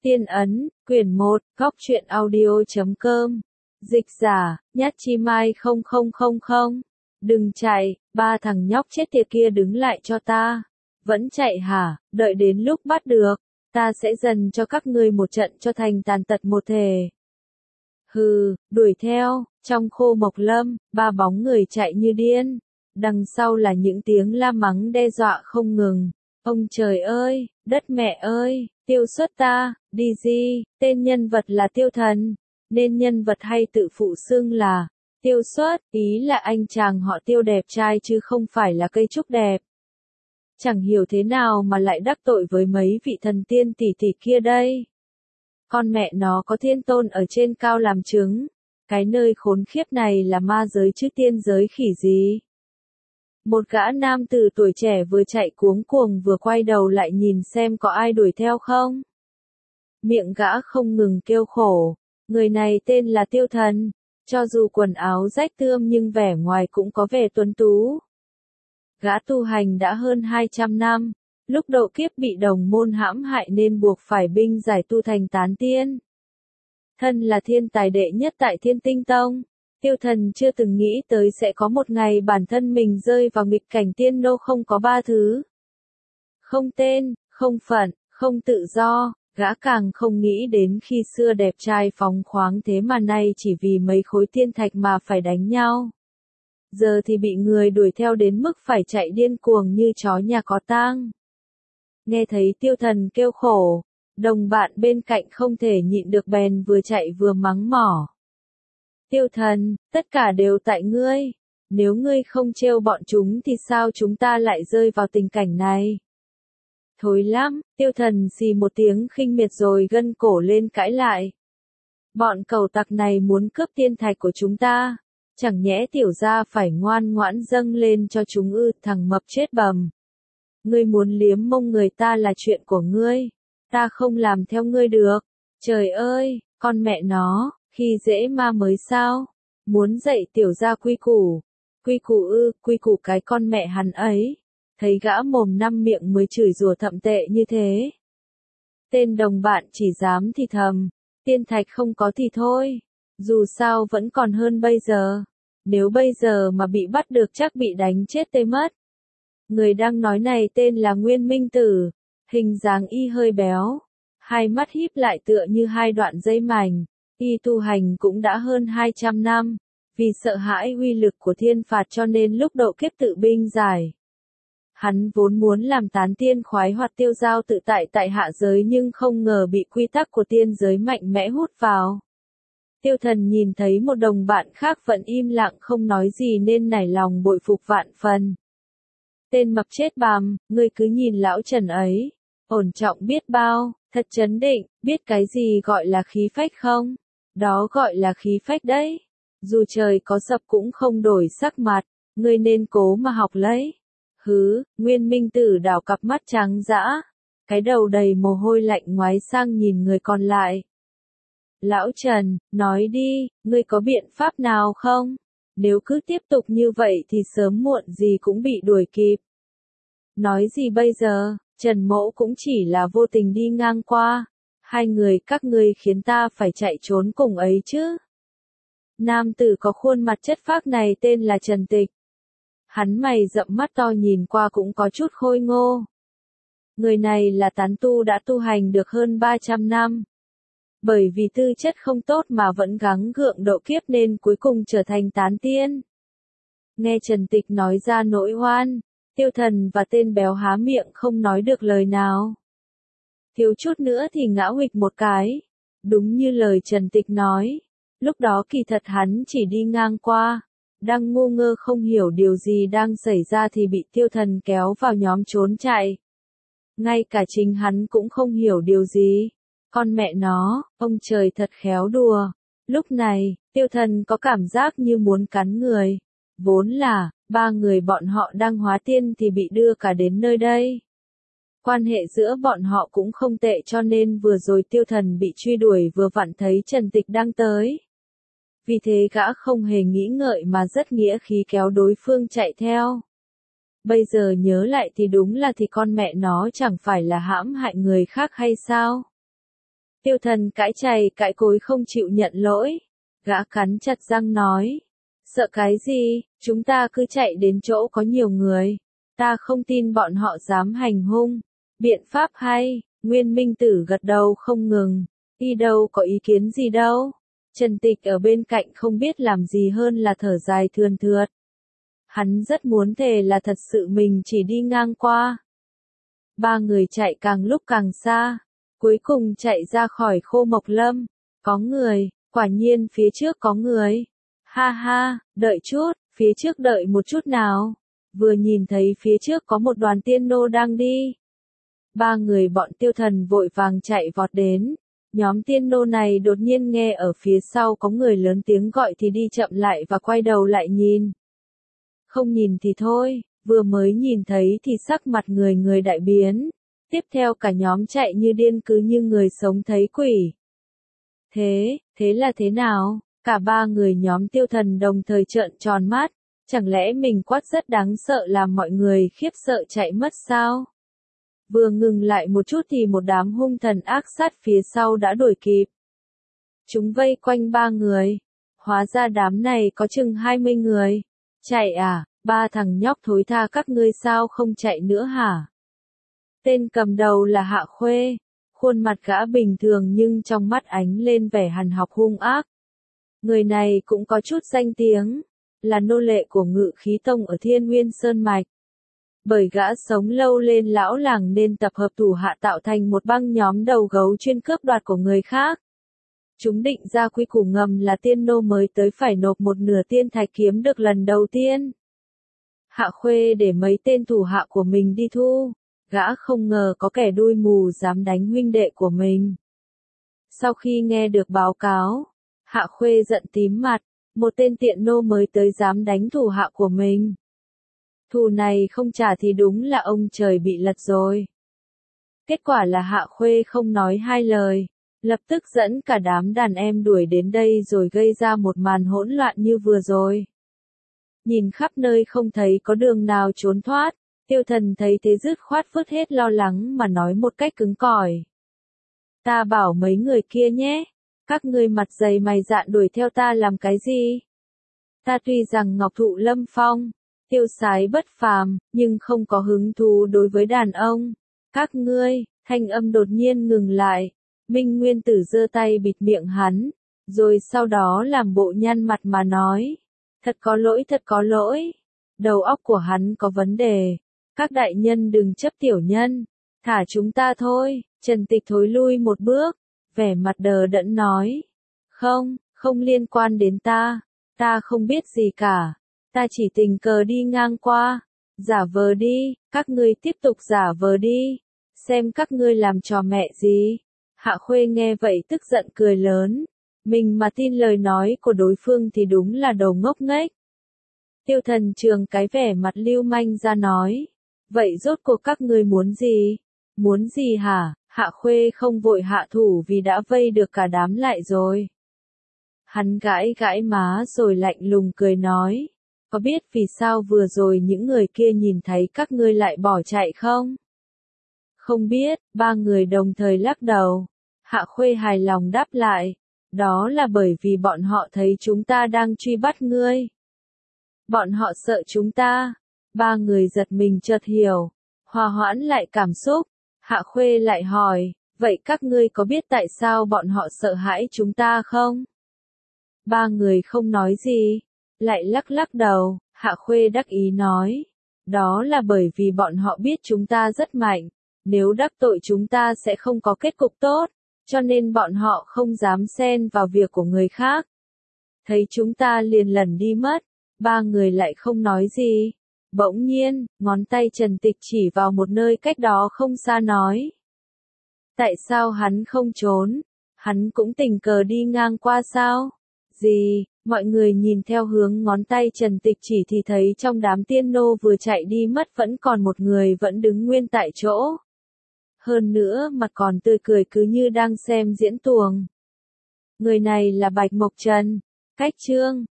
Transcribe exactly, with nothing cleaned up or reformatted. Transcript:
Tiên ấn, quyển một, góc truyện audio.com. Dịch giả, Nhát Chi Mai không không không không. Đừng chạy, ba thằng nhóc chết tiệt kia đứng lại cho ta. Vẫn chạy hả, đợi đến lúc bắt được, ta sẽ dần cho các ngươi một trận cho thành tàn tật một thể. Hừ, đuổi theo, trong khô mộc lâm, ba bóng người chạy như điên. Đằng sau là những tiếng la mắng đe dọa không ngừng. Ông trời ơi, đất mẹ ơi, tiêu xuất ta, đi gì, tên nhân vật là tiêu thần, nên nhân vật hay tự phụ xưng là tiêu xuất, ý là anh chàng họ tiêu đẹp trai chứ không phải là cây trúc đẹp. Chẳng hiểu thế nào mà lại đắc tội với mấy vị thần tiên tỷ tỷ kia đây. Con mẹ nó có thiên tôn ở trên cao làm chứng, cái nơi khốn khiếp này là ma giới chứ tiên giới khỉ gì. Một gã nam tử tuổi trẻ vừa chạy cuống cuồng vừa quay đầu lại nhìn xem có ai đuổi theo không. Miệng gã không ngừng kêu khổ, người này tên là Tiêu Thần, cho dù quần áo rách tươm nhưng vẻ ngoài cũng có vẻ tuấn tú. Gã tu hành đã hơn hai trăm năm, lúc độ kiếp bị đồng môn hãm hại nên buộc phải binh giải tu thành tán tiên. Thân là thiên tài đệ nhất tại Thiên Tinh Tông. Tiêu Thần chưa từng nghĩ tới sẽ có một ngày bản thân mình rơi vào nghịch cảnh tiên nô không có ba thứ. Không tên, không phận, không tự do, gã càng không nghĩ đến khi xưa đẹp trai phóng khoáng thế mà nay chỉ vì mấy khối tiên thạch mà phải đánh nhau. Giờ thì bị người đuổi theo đến mức phải chạy điên cuồng như chó nhà có tang. Nghe thấy Tiêu Thần kêu khổ, đồng bạn bên cạnh không thể nhịn được bèn vừa chạy vừa mắng mỏ. Tiêu Thần, tất cả đều tại ngươi, nếu ngươi không trêu bọn chúng thì sao chúng ta lại rơi vào tình cảnh này? Thối lắm, Tiêu Thần xì một tiếng khinh miệt rồi gân cổ lên cãi lại. Bọn cẩu tặc này muốn cướp tiên thạch của chúng ta, chẳng nhẽ tiểu gia phải ngoan ngoãn dâng lên cho chúng ư? Thằng mập chết bầm. Ngươi muốn liếm mông người ta là chuyện của ngươi, ta không làm theo ngươi được. Trời ơi, con mẹ nó. Khi dễ ma mới sao? Muốn dạy tiểu gia quy củ. Quy củ ư, quy củ cái con mẹ hắn ấy. Thấy gã mồm năm miệng mới chửi rủa thậm tệ như thế. Tên đồng bạn chỉ dám thì thầm. Tiên thạch không có thì thôi. Dù sao vẫn còn hơn bây giờ. Nếu bây giờ mà bị bắt được chắc bị đánh chết tê mất. Người đang nói này tên là Nguyên Minh Tử. Hình dáng y hơi béo. Hai mắt híp lại tựa như hai đoạn dây mảnh. Y tu hành cũng đã hơn hai trăm năm, vì sợ hãi uy lực của thiên phạt cho nên lúc độ kiếp tự binh giải. Hắn vốn muốn làm tán tiên khoái hoạt tiêu dao tự tại tại hạ giới nhưng không ngờ bị quy tắc của tiên giới mạnh mẽ hút vào. Tiêu Thần nhìn thấy một đồng bạn khác vẫn im lặng không nói gì nên nảy lòng bội phục vạn phần. Tên mập chết bằm, ngươi cứ nhìn lão Trần ấy, ổn trọng biết bao, thật trấn định, biết cái gì gọi là khí phách không? Đó gọi là khí phách đấy. Dù trời có sập cũng không đổi sắc mặt, ngươi nên cố mà học lấy. Hứ, Nguyên Minh Tử đảo cặp mắt trắng dã, cái đầu đầy mồ hôi lạnh ngoái sang nhìn người còn lại. Lão Trần, nói đi, ngươi có biện pháp nào không? Nếu cứ tiếp tục như vậy thì sớm muộn gì cũng bị đuổi kịp. Nói gì bây giờ, Trần Mỗ cũng chỉ là vô tình đi ngang qua. Hai người các ngươi khiến ta phải chạy trốn cùng ấy chứ. Nam tử có khuôn mặt chất phác này tên là Trần Tịch. Hắn mày rậm mắt to nhìn qua cũng có chút khôi ngô. Người này là tán tu đã tu hành được hơn ba trăm năm. Bởi vì tư chất không tốt mà vẫn gắng gượng độ kiếp nên cuối cùng trở thành tán tiên. Nghe Trần Tịch nói ra nỗi oan, Tiêu Thần và tên béo há miệng không nói được lời nào. Thiếu chút nữa thì ngã huỵch một cái. Đúng như lời Trần Tịch nói. Lúc đó kỳ thật hắn chỉ đi ngang qua. Đang ngu ngơ không hiểu điều gì đang xảy ra thì bị Tiêu Thần kéo vào nhóm trốn chạy. Ngay cả chính hắn cũng không hiểu điều gì. Con mẹ nó, ông trời thật khéo đùa. Lúc này, Tiêu Thần có cảm giác như muốn cắn người. Vốn là, ba người bọn họ đang hóa tiên thì bị đưa cả đến nơi đây. Quan hệ giữa bọn họ cũng không tệ cho nên vừa rồi Tiêu Thần bị truy đuổi vừa vặn thấy Trần Tịch đang tới. Vì thế gã không hề nghĩ ngợi mà rất nghĩa khí kéo đối phương chạy theo. Bây giờ nhớ lại thì đúng là thì con mẹ nó chẳng phải là hãm hại người khác hay sao? Tiêu Thần cãi chày cãi cối không chịu nhận lỗi. Gã cắn chặt răng nói. Sợ cái gì, chúng ta cứ chạy đến chỗ có nhiều người. Ta không tin bọn họ dám hành hung. Biện pháp hay, Nguyên Minh Tử gật đầu không ngừng. Y đâu có ý kiến gì đâu. Trần Tịch ở bên cạnh không biết làm gì hơn là thở dài thườn thượt. Hắn rất muốn thề là thật sự mình chỉ đi ngang qua. Ba người chạy càng lúc càng xa. Cuối cùng chạy ra khỏi Khô Mộc Lâm. Có người, quả nhiên phía trước có người. Ha ha, đợi chút, phía trước đợi một chút nào. Vừa nhìn thấy phía trước có một đoàn tiên nô đang đi. Ba người bọn Tiêu Thần vội vàng chạy vọt đến. Nhóm tiên nô này đột nhiên nghe ở phía sau có người lớn tiếng gọi thì đi chậm lại và quay đầu lại nhìn. Không nhìn thì thôi, vừa mới nhìn thấy thì sắc mặt người người đại biến. Tiếp theo cả nhóm chạy như điên cứ như người sống thấy quỷ. Thế, thế là thế nào? Cả ba người nhóm Tiêu Thần đồng thời trợn tròn mắt. Chẳng lẽ mình quát rất đáng sợ làm mọi người khiếp sợ chạy mất sao? Vừa ngừng lại một chút thì một đám hung thần ác sát phía sau đã đuổi kịp. Chúng vây quanh ba người. Hóa ra đám này có chừng hai mươi người. Chạy à, ba thằng nhóc thối tha các ngươi sao không chạy nữa hả? Tên cầm đầu là Hạ Khuê. Khuôn mặt gã bình thường nhưng trong mắt ánh lên vẻ hằn học hung ác. Người này cũng có chút danh tiếng. Là nô lệ của Ngự Khí Tông ở Thiên Nguyên Sơn Mạch. Bởi gã sống lâu lên lão làng nên tập hợp thủ hạ tạo thành một băng nhóm đầu gấu chuyên cướp đoạt của người khác. Chúng định ra quy củ ngầm là tiên nô mới tới phải nộp một nửa tiên thạch kiếm được lần đầu tiên. Hạ Khuê để mấy tên thủ hạ của mình đi thu. Gã không ngờ có kẻ đuôi mù dám đánh huynh đệ của mình. Sau khi nghe được báo cáo, Hạ Khuê giận tím mặt. Một tên tiện nô mới tới dám đánh thủ hạ của mình. Thù này không trả thì đúng là ông trời bị lật rồi. Kết quả là Hạ Khuê không nói hai lời, lập tức dẫn cả đám đàn em đuổi đến đây rồi gây ra một màn hỗn loạn như vừa rồi. Nhìn khắp nơi không thấy có đường nào trốn thoát, Tiêu Thần thấy thế dứt khoát vứt hết lo lắng mà nói một cách cứng cỏi. Ta bảo mấy người kia nhé. Các ngươi mặt dày mày dạn đuổi theo ta làm cái gì? Ta tuy rằng ngọc thụ lâm phong, tiêu sái bất phàm, nhưng không có hứng thú đối với đàn ông. Các ngươi, thanh âm đột nhiên ngừng lại. Minh Nguyên Tử giơ tay bịt miệng hắn, rồi sau đó làm bộ nhăn mặt mà nói. Thật có lỗi, thật có lỗi. Đầu óc của hắn có vấn đề. Các đại nhân đừng chấp tiểu nhân. Thả chúng ta thôi. Trần Tịch thối lui một bước. Vẻ mặt đờ đẫn nói. Không, không liên quan đến ta. Ta không biết gì cả. Ta chỉ tình cờ đi ngang qua. Giả vờ đi, các ngươi tiếp tục giả vờ đi. Xem các ngươi làm trò mẹ gì. Hạ Khuê nghe vậy tức giận cười lớn. Mình mà tin lời nói của đối phương thì đúng là đồ ngốc nghếch. Tiêu Thần trường cái vẻ mặt lưu manh ra nói. Vậy rốt cuộc các ngươi muốn gì? Muốn gì hả? Hạ Khuê không vội hạ thủ vì đã vây được cả đám lại rồi. Hắn gãi gãi má rồi lạnh lùng cười nói. Có biết vì sao vừa rồi những người kia nhìn thấy các ngươi lại bỏ chạy không? Không biết, ba người đồng thời lắc đầu. Hạ Khuê hài lòng đáp lại. Đó là bởi vì bọn họ thấy chúng ta đang truy bắt ngươi. Bọn họ sợ chúng ta. Ba người giật mình chợt hiểu. Hòa hoãn lại cảm xúc. Hạ Khuê lại hỏi, vậy các ngươi có biết tại sao bọn họ sợ hãi chúng ta không? Ba người không nói gì. Lại lắc lắc đầu. Hạ Khuê đắc ý nói. Đó là bởi vì bọn họ biết chúng ta rất mạnh. Nếu đắc tội chúng ta sẽ không có kết cục tốt. Cho nên bọn họ không dám xen vào việc của người khác. Thấy chúng ta liền lẩn đi mất. Ba người lại không nói gì. Bỗng nhiên, ngón tay Trần Tịch chỉ vào một nơi cách đó không xa nói. Tại sao hắn không trốn? Hắn cũng tình cờ đi ngang qua sao? Gì? Mọi người nhìn theo hướng ngón tay Trần Tịch chỉ thì thấy trong đám tiên nô vừa chạy đi mất vẫn còn một người vẫn đứng nguyên tại chỗ. Hơn nữa mặt còn tươi cười cứ như đang xem diễn tuồng. Người này là Bạch Mộc Trần. Cách chương